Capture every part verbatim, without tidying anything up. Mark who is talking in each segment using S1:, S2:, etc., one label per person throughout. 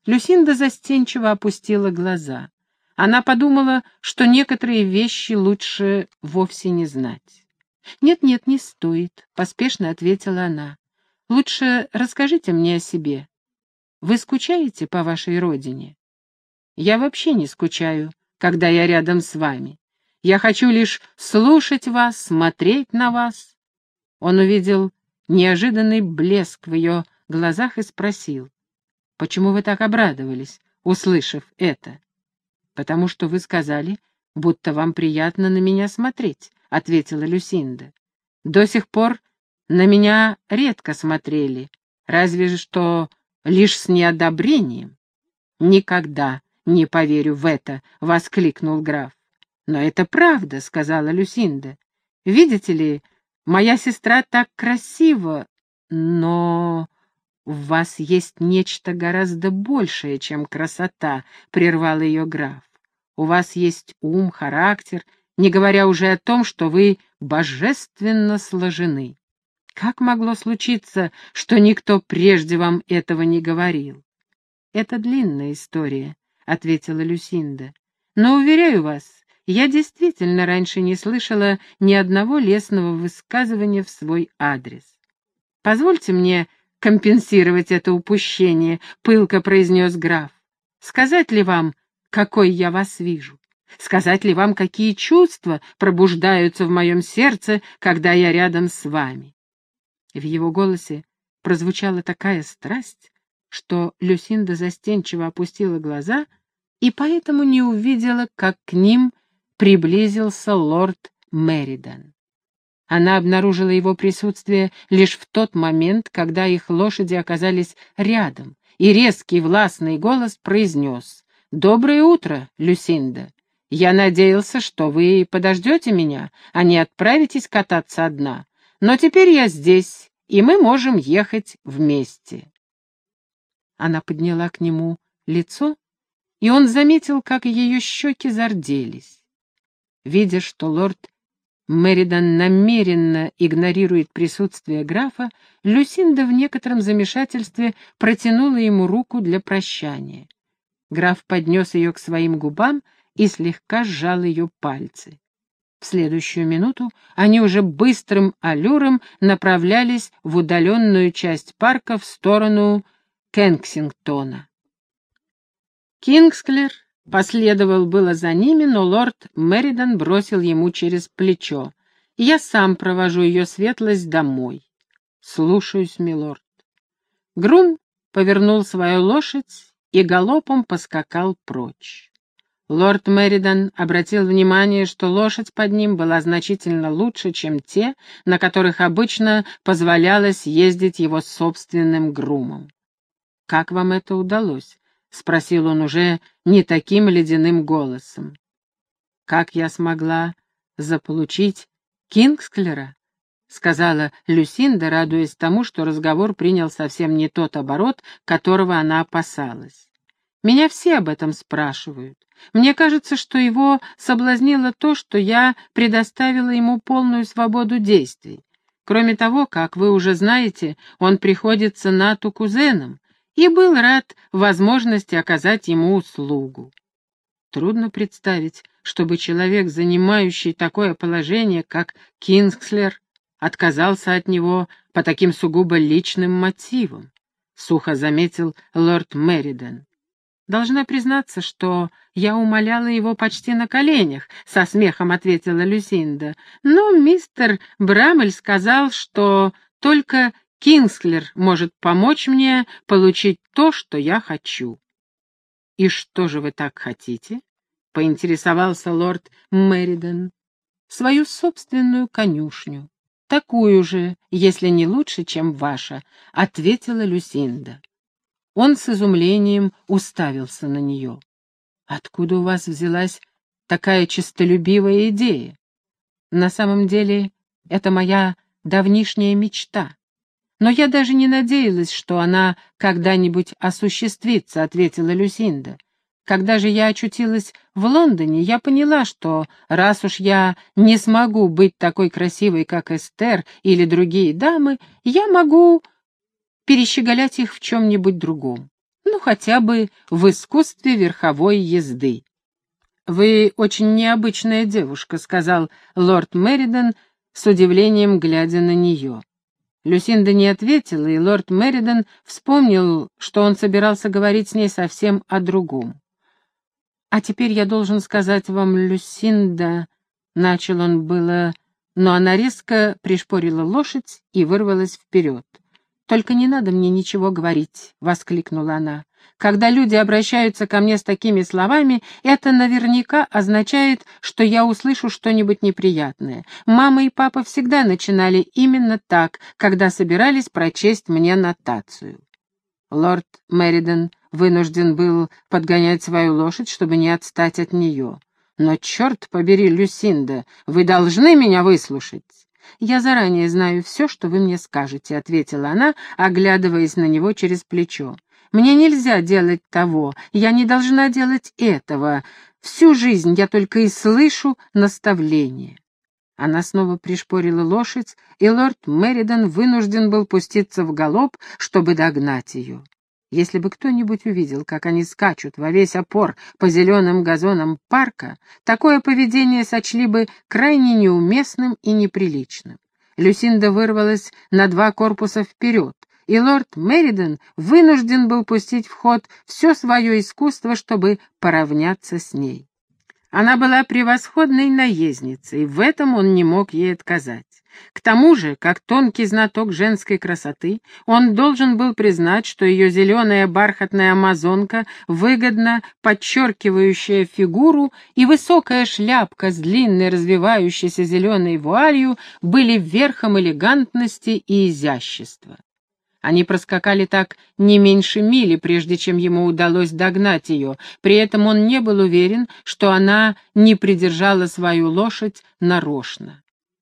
S1: Люсинда застенчиво опустила глаза. Она подумала, что некоторые вещи лучше вовсе не знать. «Нет-нет, не стоит», — поспешно ответила она. «Лучше расскажите мне о себе. Вы скучаете по вашей родине?» «Я вообще не скучаю, когда я рядом с вами. Я хочу лишь слушать вас, смотреть на вас». Он увидел неожиданный блеск в ее глазах и спросил: «Почему вы так обрадовались, услышав это?» «Потому что вы сказали, будто вам приятно на меня смотреть», — ответила Люсинда. «До сих пор на меня редко смотрели, разве что лишь с неодобрением». «Никогда не поверю в это», — воскликнул граф. «Но это правда», — сказала Люсинда. «Видите ли, моя сестра так красива, но в вас есть нечто гораздо большее, чем красота», — прервал ее граф. «У вас есть ум, характер, не говоря уже о том, что вы божественно сложены. Как могло случиться, что никто прежде вам этого не говорил?» «Это длинная история», — ответила Люсинда. «Но, уверяю вас, я действительно раньше не слышала ни одного лестного высказывания в свой адрес». «Позвольте мне компенсировать это упущение», — пылко произнес граф. «Сказать ли вам, какой я вас вижу? Сказать ли вам, какие чувства пробуждаются в моем сердце, когда я рядом с вами?» В его голосе прозвучала такая страсть, что Люсинда застенчиво опустила глаза и поэтому не увидела, как к ним приблизился лорд Меридан. Она обнаружила его присутствие лишь в тот момент, когда их лошади оказались рядом, и резкий властный голос произнес: «Доброе утро, Люсинда. Я надеялся, что вы подождете меня, а не отправитесь кататься одна. Но теперь я здесь, и мы можем ехать вместе». Она подняла к нему лицо, и он заметил, как ее щеки зарделись. Видя, что лорд Меридан намеренно игнорирует присутствие графа, Люсинда в некотором замешательстве протянула ему руку для прощания. Граф поднес ее к своим губам и слегка сжал ее пальцы. В следующую минуту они уже быстрым аллюром направлялись в удаленную часть парка в сторону Кенсингтона. Кингсклер последовал было за ними, но лорд Меридан бросил ему через плечо: «Я сам провожу ее светлость домой». «Слушаюсь, милорд». Грум повернул свою лошадь и галопом поскакал прочь. Лорд Меридан обратил внимание, что лошадь под ним была значительно лучше, чем те, на которых обычно позволялось ездить его собственным грумом. «Как вам это удалось?» — спросил он уже не таким ледяным голосом. «Как я смогла заполучить Кингсклера?» — сказала Люсинда, радуясь тому, что разговор принял совсем не тот оборот, которого она опасалась. «Меня все об этом спрашивают. Мне кажется, что его соблазнило то, что я предоставила ему полную свободу действий. Кроме того, как вы уже знаете, он приходится Нату кузеном и был рад возможности оказать ему услугу». Трудно представить, чтобы человек, занимающий такое положение, как Кингсклер, отказался от него по таким сугубо личным мотивам, — сухо заметил лорд Меридан. «Должна признаться, что я умоляла его почти на коленях», — со смехом ответила Люсинда. «Но мистер Брамель сказал, что только Кингсклер может помочь мне получить то, что я хочу». «И что же вы так хотите?» — поинтересовался лорд Меридан. «Свою собственную конюшню. Такую же, если не лучше, чем ваша», — ответила Люсинда. Он с изумлением уставился на нее. «Откуда у вас взялась такая честолюбивая идея?» «На самом деле, это моя давнишняя мечта. Но я даже не надеялась, что она когда-нибудь осуществится», — ответила Люсинда. «Когда же я очутилась в Лондоне, я поняла, что раз уж я не смогу быть такой красивой, как Эстер или другие дамы, я могу перещеголять их в чем-нибудь другом. Ну, хотя бы в искусстве верховой езды. «Вы очень необычная девушка», — сказал лорд Меридон с удивлением, глядя на нее. Люсинда не ответила, и лорд Меридон вспомнил, что он собирался говорить с ней совсем о другом. «А теперь я должен сказать вам, Люсинда...» — начал он было, но она резко пришпорила лошадь и вырвалась вперед. «Только не надо мне ничего говорить», — воскликнула она. «Когда люди обращаются ко мне с такими словами, это наверняка означает, что я услышу что-нибудь неприятное. Мама и папа всегда начинали именно так, когда собирались прочесть мне нотацию». Лорд Меридон вынужден был подгонять свою лошадь, чтобы не отстать от нее. «Но черт побери, Люсинда, вы должны меня выслушать!» «Я заранее знаю все, что вы мне скажете», — ответила она, оглядываясь на него через плечо. «Мне нельзя делать того, я не должна делать этого. Всю жизнь я только и слышу наставления». Она снова пришпорила лошадь, и лорд Меридон вынужден был пуститься в галоп, чтобы догнать ее. Если бы кто-нибудь увидел, как они скачут во весь опор по зеленым газонам парка, такое поведение сочли бы крайне неуместным и неприличным. Люсинда вырвалась на два корпуса вперед, и лорд Меридон вынужден был пустить в ход все свое искусство, чтобы поравняться с ней. Она была превосходной наездницей, в этом он не мог ей отказать. К тому же, как тонкий знаток женской красоты, он должен был признать, что ее зеленая бархатная амазонка, выгодно подчеркивающая фигуру, и высокая шляпка с длинной развивающейся зеленой вуалью были верхом элегантности и изящества. Они проскакали так не меньше мили, прежде чем ему удалось догнать ее. При этом он не был уверен, что она не придержала свою лошадь нарочно.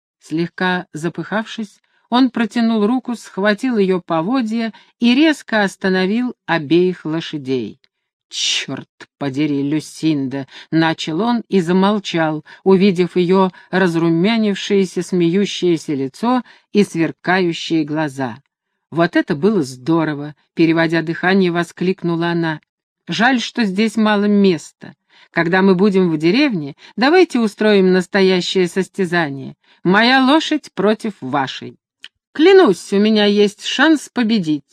S1: Слегка запыхавшись, он протянул руку, схватил ее поводья и резко остановил обеих лошадей. «Черт подери, Люсинда!» — начал он и замолчал, увидев ее разрумянившееся смеющееся лицо и сверкающие глаза. «Вот это было здорово!» — переводя дыхание, воскликнула она. «Жаль, что здесь мало места. Когда мы будем в деревне, давайте устроим настоящее состязание. Моя лошадь против вашей. Клянусь, у меня есть шанс победить».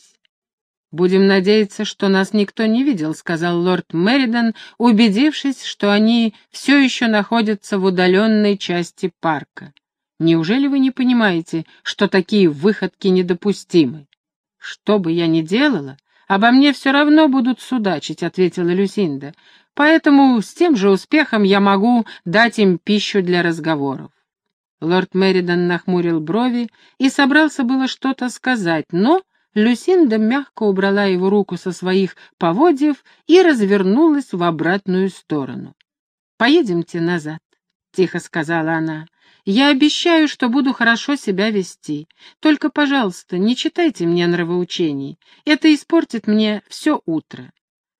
S1: «Будем надеяться, что нас никто не видел», — сказал лорд Меридон, убедившись, что они все еще находятся в удаленной части парка. «Неужели вы не понимаете, что такие выходки недопустимы?» «Что бы я ни делала, обо мне все равно будут судачить», — ответила Люсинда. «Поэтому с тем же успехом я могу дать им пищу для разговоров». Лорд Меридон нахмурил брови и собрался было что-то сказать, но Люсинда мягко убрала его руку со своих поводьев и развернулась в обратную сторону. «Поедемте назад», — тихо сказала она. «Я обещаю, что буду хорошо себя вести. Только, пожалуйста, не читайте мне нравоучений. Это испортит мне все утро».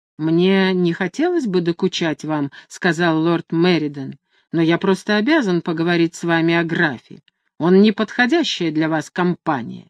S1: «Мне не хотелось бы докучать вам», — сказал лорд Меридон, «но я просто обязан поговорить с вами о графе. Он неподходящая для вас компания».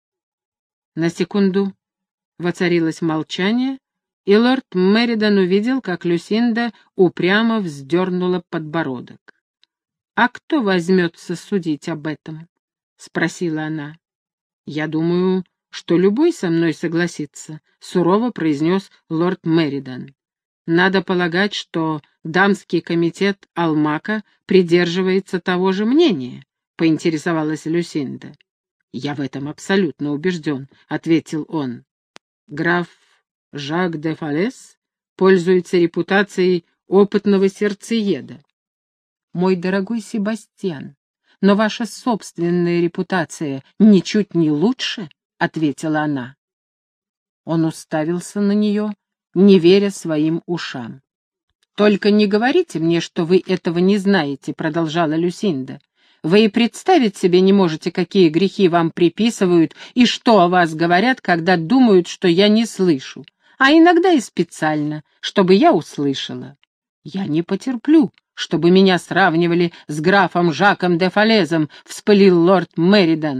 S1: На секунду воцарилось молчание, и лорд Меридон увидел, как Люсинда упрямо вздернула подбородок. «А кто возьмется судить об этом?» — спросила она. «Я думаю, что любой со мной согласится», — сурово произнес лорд Меридон. «Надо полагать, что дамский комитет Алмака придерживается того же мнения», — поинтересовалась Люсинда. «Я в этом абсолютно убежден», — ответил он. «Граф Жак де Фалес пользуется репутацией опытного сердцееда». «Мой дорогой Себастьян, но ваша собственная репутация ничуть не лучше», — ответила она. Он уставился на нее, не веря своим ушам. «Только не говорите мне, что вы этого не знаете», — продолжала Люсинда. «Вы и представить себе не можете, какие грехи вам приписывают и что о вас говорят, когда думают, что я не слышу, а иногда и специально, чтобы я услышала. Я не потерплю, чтобы меня сравнивали с графом Жаком де Фалезом», — вспылил лорд Меридон.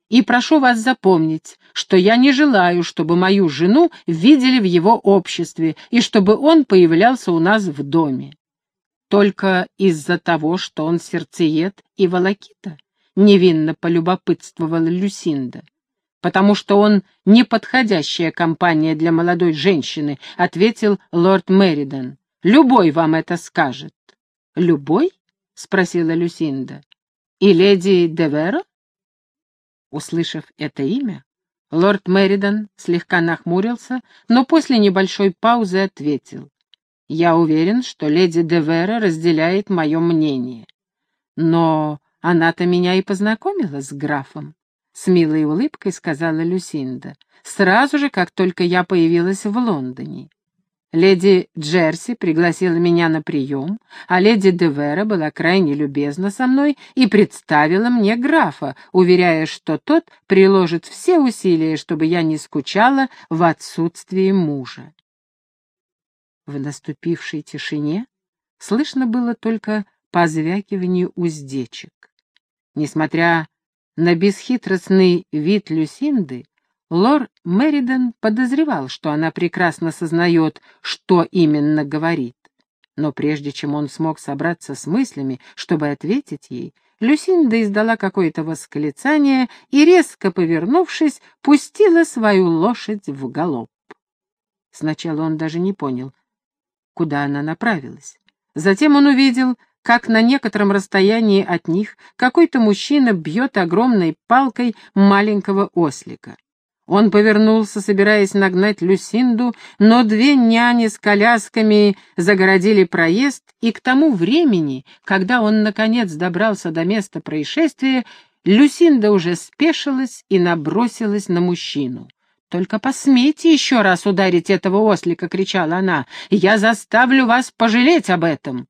S1: И прошу вас запомнить, что я не желаю, чтобы мою жену видели в его обществе и чтобы он появлялся у нас в доме. Только из-за того, что он сердцеед и волокита, невинно полюбопытствовала Люсинда. Потому что он неподходящая компания для молодой женщины, ответил лорд Меридан. Любой вам это скажет. Любой? Спросила Люсинда. И леди Деверо? Услышав это имя, лорд Меридан слегка нахмурился, но после небольшой паузы ответил. «Я уверен, что леди Деверо разделяет мое мнение. Но она-то меня и познакомила с графом», — с милой улыбкой сказала Люсинда, «сразу же, как только я появилась в Лондоне. Леди Джерси пригласила меня на прием, а леди Девера была крайне любезна со мной и представила мне графа, уверяя, что тот приложит все усилия, чтобы я не скучала в отсутствии мужа». В наступившей тишине слышно было только позвякивание уздечек. Несмотря на бесхитростный вид Люсинды, лорд Меридан подозревал, что она прекрасно сознает, что именно говорит. Но прежде чем он смог собраться с мыслями, чтобы ответить ей, Люсинда издала какое-то восклицание и, резко повернувшись, пустила свою лошадь в галоп. Сначала он даже не понял, куда она направилась. Затем он увидел, как на некотором расстоянии от них какой-то мужчина бьет огромной палкой маленького ослика. Он повернулся, собираясь нагнать Люсинду, но две няни с колясками загородили проезд, и к тому времени, когда он, наконец, добрался до места происшествия, Люсинда уже спешилась и набросилась на мужчину. «Только посмейте еще раз ударить этого ослика!» — кричала она. «Я заставлю вас пожалеть об этом!»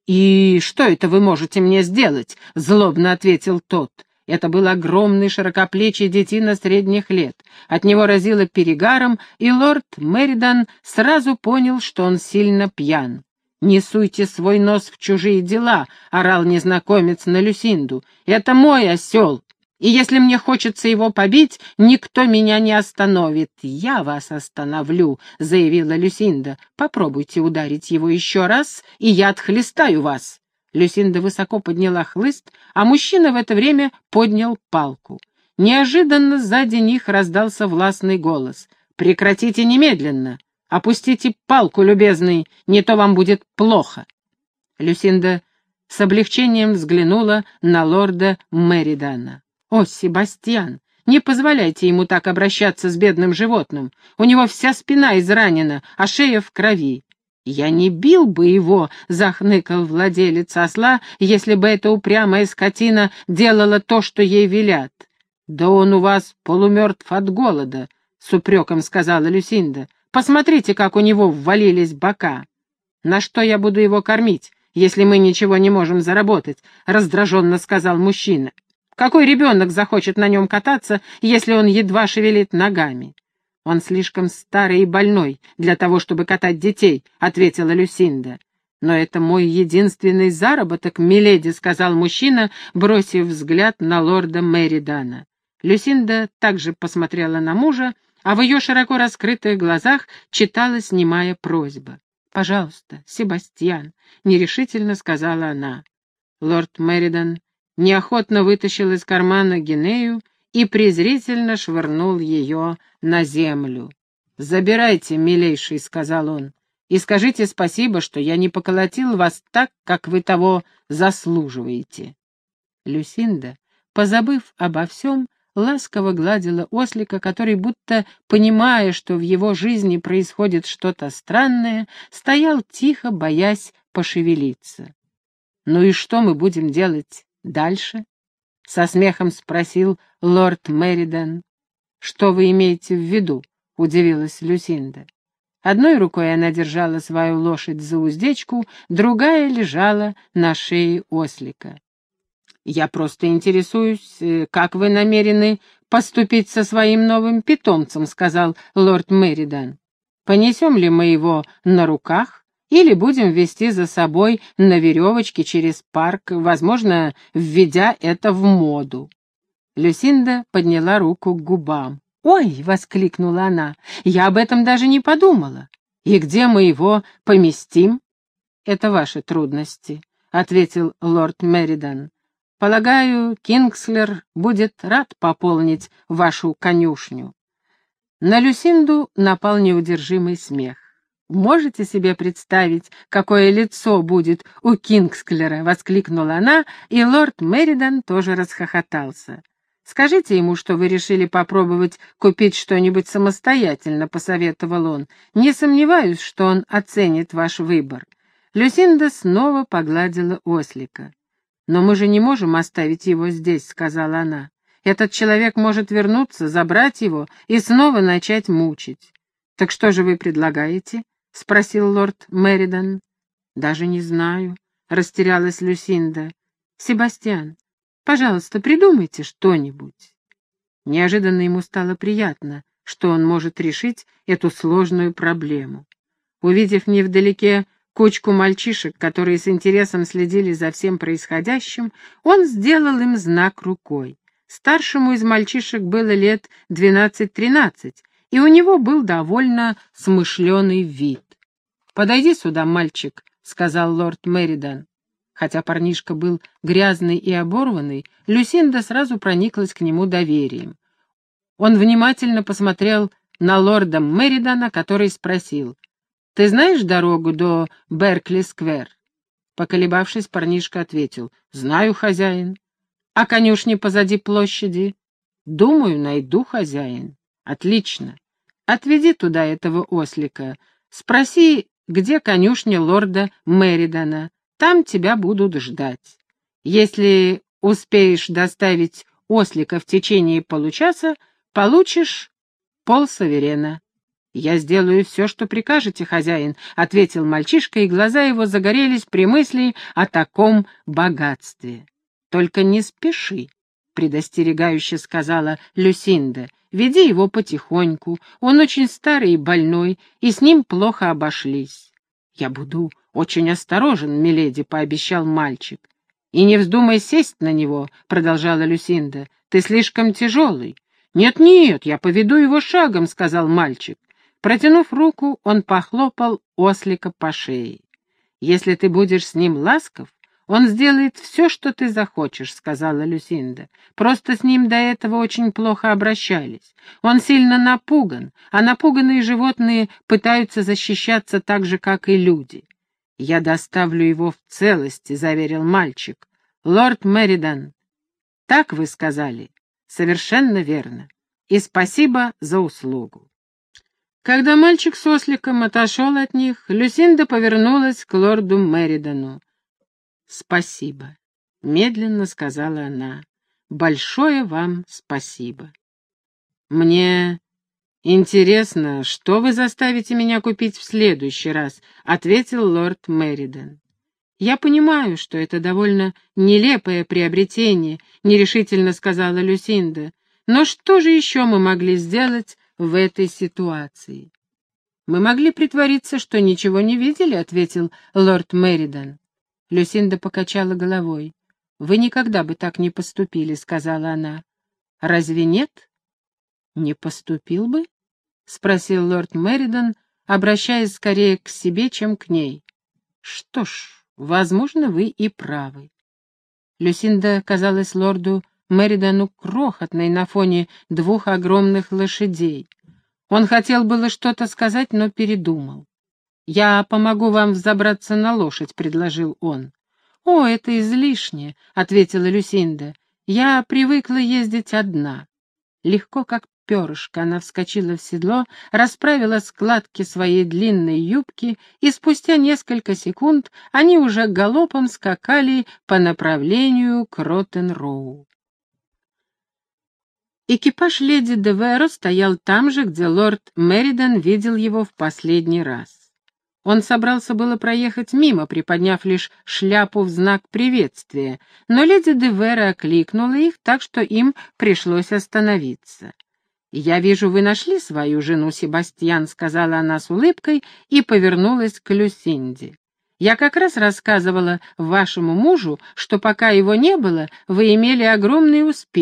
S1: «И что это вы можете мне сделать?» — злобно ответил тот. Это был огромный широкоплечий детина средних лет. От него разило перегаром, и лорд Меридан сразу понял, что он сильно пьян. «Не суйте свой нос в чужие дела!» — орал незнакомец на Люсинду. «Это мой осел! И если мне хочется его побить, никто меня не остановит. Я вас остановлю», — заявила Люсинда. «Попробуйте ударить его еще раз, и я отхлестаю вас». Люсинда высоко подняла хлыст, а мужчина в это время поднял палку. Неожиданно сзади них раздался властный голос. «Прекратите немедленно! Опустите палку, любезный, не то вам будет плохо!» Люсинда с облегчением взглянула на лорда Меридана. «О, Себастьян, не позволяйте ему так обращаться с бедным животным. У него вся спина изранена, а шея в крови». «Я не бил бы его», — захныкал владелец осла, «если бы эта упрямая скотина делала то, что ей велят». «Да он у вас полумертв от голода», — с упреком сказала Люсинда. «Посмотрите, как у него ввалились бока». «На что я буду его кормить, если мы ничего не можем заработать?» — раздраженно сказал мужчина. «Какой ребенок захочет на нем кататься, если он едва шевелит ногами?» «Он слишком старый и больной для того, чтобы катать детей», — ответила Люсинда. «Но это мой единственный заработок, миледи», — сказал мужчина, бросив взгляд на лорда Меридана. Люсинда также посмотрела на мужа, а в ее широко раскрытых глазах читалась немая просьба. «Пожалуйста, Себастьян», — нерешительно сказала она. Лорд Меридан неохотно вытащил из кармана гинею и презрительно швырнул ее на землю. «Забирайте, милейший», — сказал он, — «и скажите спасибо, что я не поколотил вас так, как вы того заслуживаете». Люсинда, позабыв обо всем, ласково гладила ослика, который, будто понимая, что в его жизни происходит что-то странное, стоял тихо, боясь пошевелиться. «Ну и что мы будем делать дальше?» — со смехом спросил лорд Меридан. «Что вы имеете в виду?» — удивилась Люсинда. Одной рукой она держала свою лошадь за уздечку, другая лежала на шее ослика. «Я просто интересуюсь, как вы намерены поступить со своим новым питомцем», — сказал лорд Меридан. «Понесем ли мы его на руках или будем вести за собой на веревочке через парк, возможно, введя это в моду?» Люсинда подняла руку к губам. «Ой!» — воскликнула она. «Я об этом даже не подумала. И где мы его поместим?» «Это ваши трудности», — ответил лорд Меридан. «Полагаю, Кингслер будет рад пополнить вашу конюшню». На Люсинду напал неудержимый смех. «Можете себе представить, какое лицо будет у Кингсклера?» — воскликнула она, и лорд Меридан тоже расхохотался. «Скажите ему, что вы решили попробовать купить что-нибудь самостоятельно», — посоветовал он. «Не сомневаюсь, что он оценит ваш выбор». Люсинда снова погладила ослика. «Но мы же не можем оставить его здесь», — сказала она. «Этот человек может вернуться, забрать его и снова начать мучить». «Так что же вы предлагаете?» — спросил лорд Меридан. «Даже не знаю», — растерялась Люсинда. «Себастьян, пожалуйста, придумайте что-нибудь». Неожиданно ему стало приятно, что он может решить эту сложную проблему. Увидев невдалеке кучку мальчишек, которые с интересом следили за всем происходящим, он сделал им знак рукой. Старшему из мальчишек было лет двенадцать-тринадцать, и у него был довольно смышленый вид. «Подойди сюда, мальчик», — сказал лорд Меридан. Хотя парнишка был грязный и оборванный, Люсинда сразу прониклась к нему доверием. Он внимательно посмотрел на лорда Меридана, который спросил: «Ты знаешь дорогу до Беркли-сквер?» Поколебавшись, парнишка ответил: «Знаю, хозяин». «А конюшни позади площади?» «Думаю, найду, хозяин». «Отлично. Отведи туда этого ослика. Спроси, где конюшня лорда Меридана. Там тебя будут ждать. Если успеешь доставить ослика в течение получаса, получишь полсаверена». «Я сделаю все, что прикажете, хозяин», — ответил мальчишка, и глаза его загорелись при мысли о таком богатстве. «Только не спеши», — предостерегающе сказала Люсинда. «Веди его потихоньку. Он очень старый и больной, и с ним плохо обошлись». «Я буду очень осторожен, миледи», — пообещал мальчик. «И не вздумай сесть на него», — продолжала Люсинда. «Ты слишком тяжелый». «Нет-нет, я поведу его шагом», — сказал мальчик. Протянув руку, он похлопал ослика по шее. «Если ты будешь с ним ласков, он сделает все, что ты захочешь», — сказала Люсинда. «Просто с ним до этого очень плохо обращались. Он сильно напуган, а напуганные животные пытаются защищаться так же, как и люди». «Я доставлю его в целости», — заверил мальчик. «Лорд Меридан, так вы сказали?» «Совершенно верно. И спасибо за услугу». Когда мальчик с осликом отошел от них, Люсинда повернулась к лорду Меридану. «Спасибо», — медленно сказала она. «Большое вам спасибо». «Мне интересно, что вы заставите меня купить в следующий раз», — ответил лорд Меридан. «Я понимаю, что это довольно нелепое приобретение», — нерешительно сказала Люсинда. «Но что же еще мы могли сделать в этой ситуации?» «Мы могли притвориться, что ничего не видели», — ответил лорд Меридан. Люсинда покачала головой. «Вы никогда бы так не поступили», — сказала она. «Разве нет?» «Не поступил бы?» — спросил лорд Меридан, обращаясь скорее к себе, чем к ней. «Что ж, возможно, вы и правы». Люсинда казалась лорду Меридану крохотной на фоне двух огромных лошадей. Он хотел было что-то сказать, но передумал. «Я помогу вам взобраться на лошадь», — предложил он. «О, это излишне», — ответила Люсинда. «Я привыкла ездить одна». Легко, как перышко, она вскочила в седло, расправила складки своей длинной юбки, и спустя несколько секунд они уже галопом скакали по направлению к Роттен-Роу. Экипаж леди де Веро стоял там же, где лорд Меридан видел его в последний раз. Он собрался было проехать мимо, приподняв лишь шляпу в знак приветствия, но леди де Веро окликнула их, так что им пришлось остановиться. «Я вижу, вы нашли свою жену, Себастьян», — сказала она с улыбкой и повернулась к Люсинде. «Я как раз рассказывала вашему мужу, что пока его не было, вы имели огромный успех,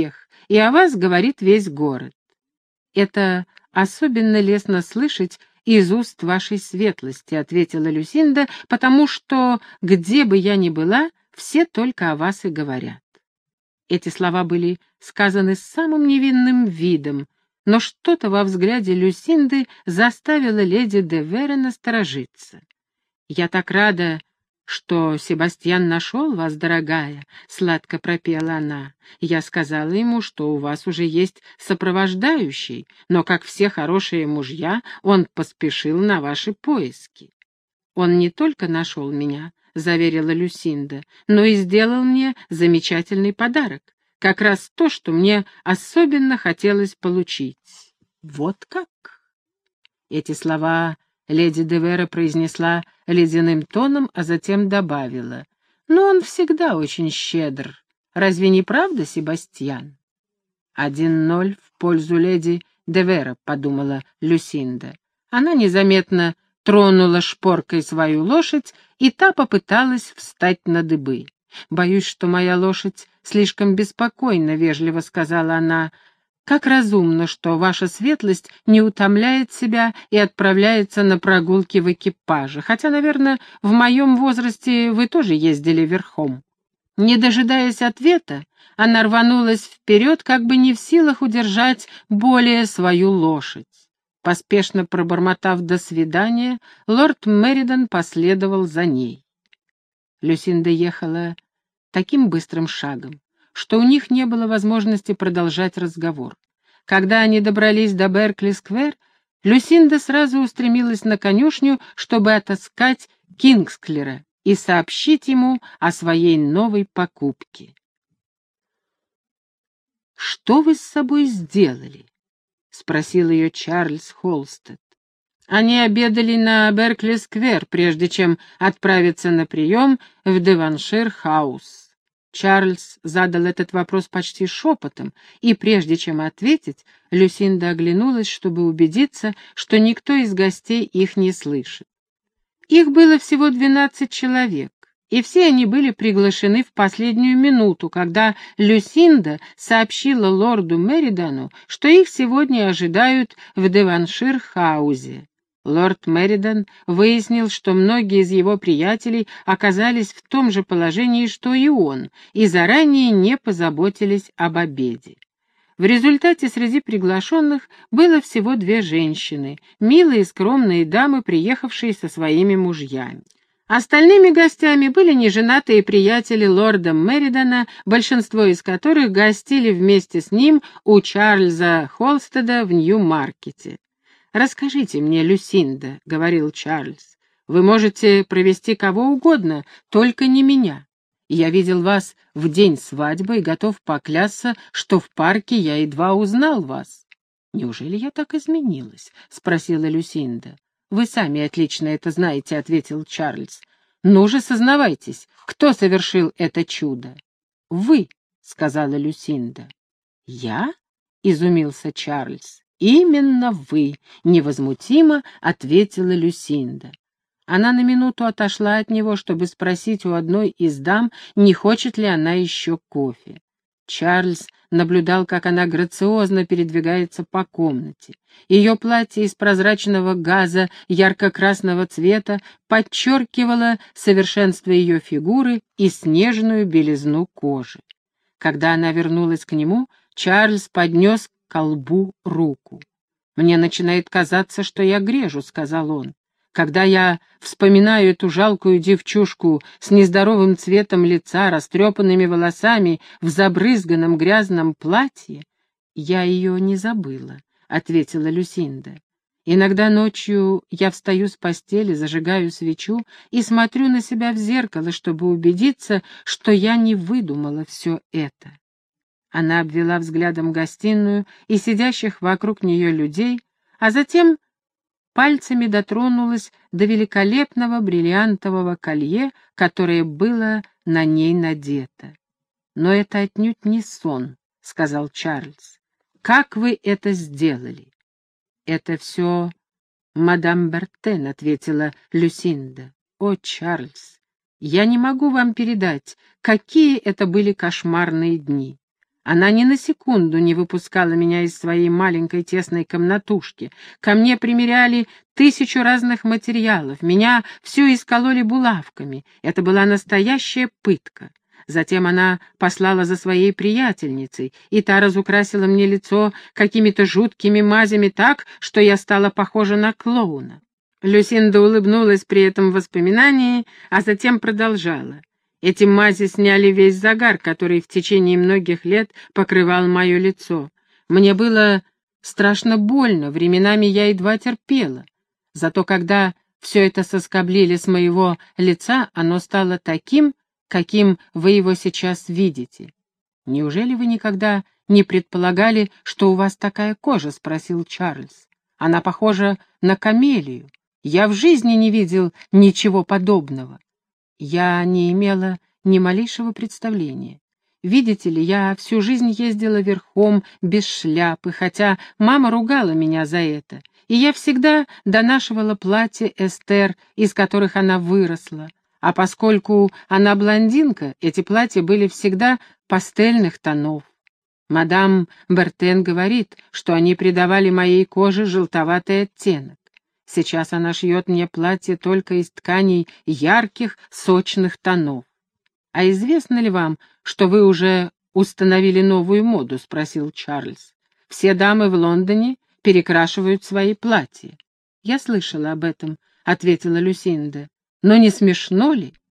S1: и о вас говорит весь город. Это особенно лестно слышать из уст вашей светлости, — ответила Люсинда, — потому что, где бы я ни была, все только о вас и говорят. Эти слова были сказаны с самым невинным видом, но что-то во взгляде Люсинды заставило леди де Вере насторожиться. «Я так рада, что Себастьян нашел вас, дорогая», — сладко пропела она. «Я сказала ему, что у вас уже есть сопровождающий, но, как все хорошие мужья, он поспешил на ваши поиски». «Он не только нашел меня», — заверила Люсинда, «но и сделал мне замечательный подарок, как раз то, что мне особенно хотелось получить». «Вот как?» Эти слова леди де Вера произнесла ледяным тоном, а затем добавила: «Но он всегда очень щедр. Разве не правда, Себастьян?» «Один ноль в пользу леди де Вера», — подумала Люсинда. Она незаметно тронула шпоркой свою лошадь, и та попыталась встать на дыбы. «Боюсь, что моя лошадь слишком беспокойна», — вежливо сказала она. «Как разумно, что ваша светлость не утомляет себя и отправляется на прогулки в экипаже, хотя, наверное, в моем возрасте вы тоже ездили верхом». Не дожидаясь ответа, она рванулась вперед, как бы не в силах удержать более свою лошадь. Поспешно пробормотав «до свидания», лорд Меридан последовал за ней. Люсинда ехала таким быстрым шагом, что у них не было возможности продолжать разговор. Когда они добрались до Беркли-сквер, Люсинда сразу устремилась на конюшню, чтобы отыскать Кингсклера и сообщить ему о своей новой покупке. «Что вы с собой сделали?» — спросил ее Чарльз Холстед. Они обедали на Беркли-сквер, прежде чем отправиться на прием в Девоншир-хаус. Чарльз задал этот вопрос почти шепотом, и прежде чем ответить, Люсинда оглянулась, чтобы убедиться, что никто из гостей их не слышит. Их было всего двенадцать человек, и все они были приглашены в последнюю минуту, когда Люсинда сообщила лорду Меридану, что их сегодня ожидают в Девоншир-хаузе. Лорд Меридан выяснил, что многие из его приятелей оказались в том же положении, что и он, и заранее не позаботились об обеде. В результате среди приглашенных было всего две женщины, милые и скромные дамы, приехавшие со своими мужьями. Остальными гостями были неженатые приятели лорда Меридана, большинство из которых гостили вместе с ним у Чарльза Холстеда в Нью-Маркете. «Расскажите мне, Люсинда», — говорил Чарльз, — «вы можете провести кого угодно, только не меня. Я видел вас в день свадьбы и готов поклясться, что в парке я едва узнал вас». «Неужели я так изменилась?» — спросила Люсинда. «Вы сами отлично это знаете», — ответил Чарльз. «Ну же, сознавайтесь, кто совершил это чудо?» «Вы», — сказала Люсинда. «Я?» — изумился Чарльз. «Именно вы», — невозмутимо ответила Люсинда. Она на минуту отошла от него, чтобы спросить у одной из дам, не хочет ли она еще кофе. Чарльз наблюдал, как она грациозно передвигается по комнате. Ее платье из прозрачного газа ярко-красного цвета подчеркивало совершенство ее фигуры и снежную белизну кожи. Когда она вернулась к нему, Чарльз поднес к колбу руку. «Мне начинает казаться, что я грежу», — сказал он. «Когда я вспоминаю эту жалкую девчушку с нездоровым цветом лица, растрепанными волосами, в забрызганном грязном платье...» «Я ее не забыла», — ответила Люсинда. «Иногда ночью я встаю с постели, зажигаю свечу и смотрю на себя в зеркало, чтобы убедиться, что я не выдумала все это». Она обвела взглядом гостиную и сидящих вокруг нее людей, а затем пальцами дотронулась до великолепного бриллиантового колье, которое было на ней надето. «Но это отнюдь не сон», — сказал Чарльз. «Как вы это сделали?» «Это все мадам Бертен», — ответила Люсинда. «О, Чарльз, я не могу вам передать, какие это были кошмарные дни. Она ни на секунду не выпускала меня из своей маленькой тесной комнатушки. Ко мне примеряли тысячу разных материалов, меня всю искололи булавками. Это была настоящая пытка. Затем она послала за своей приятельницей, и та разукрасила мне лицо какими-то жуткими мазями так, что я стала похожа на клоуна. Люсинда улыбнулась при этом воспоминании, а затем продолжала. Эти мази сняли весь загар, который в течение многих лет покрывал мое лицо. Мне было страшно больно, временами я едва терпела. Зато когда все это соскоблили с моего лица, оно стало таким, каким вы его сейчас видите. «Неужели вы никогда не предполагали, что у вас такая кожа?» — спросил Чарльз. «Она похожа на камелию. Я в жизни не видел ничего подобного». Я не имела ни малейшего представления. Видите ли, я всю жизнь ездила верхом, без шляпы, хотя мама ругала меня за это, и я всегда донашивала платья Эстер, из которых она выросла. А поскольку она блондинка, эти платья были всегда пастельных тонов. Мадам Бертен говорит, что они придавали моей коже желтоватый оттенок. Сейчас она шьет мне платье только из тканей ярких, сочных тонов. «А известно ли вам, что вы уже установили новую моду?» — спросил Чарльз. «Все дамы в Лондоне перекрашивают свои платья». «Я слышала об этом», — ответила Люсинда. «Но не смешно ли?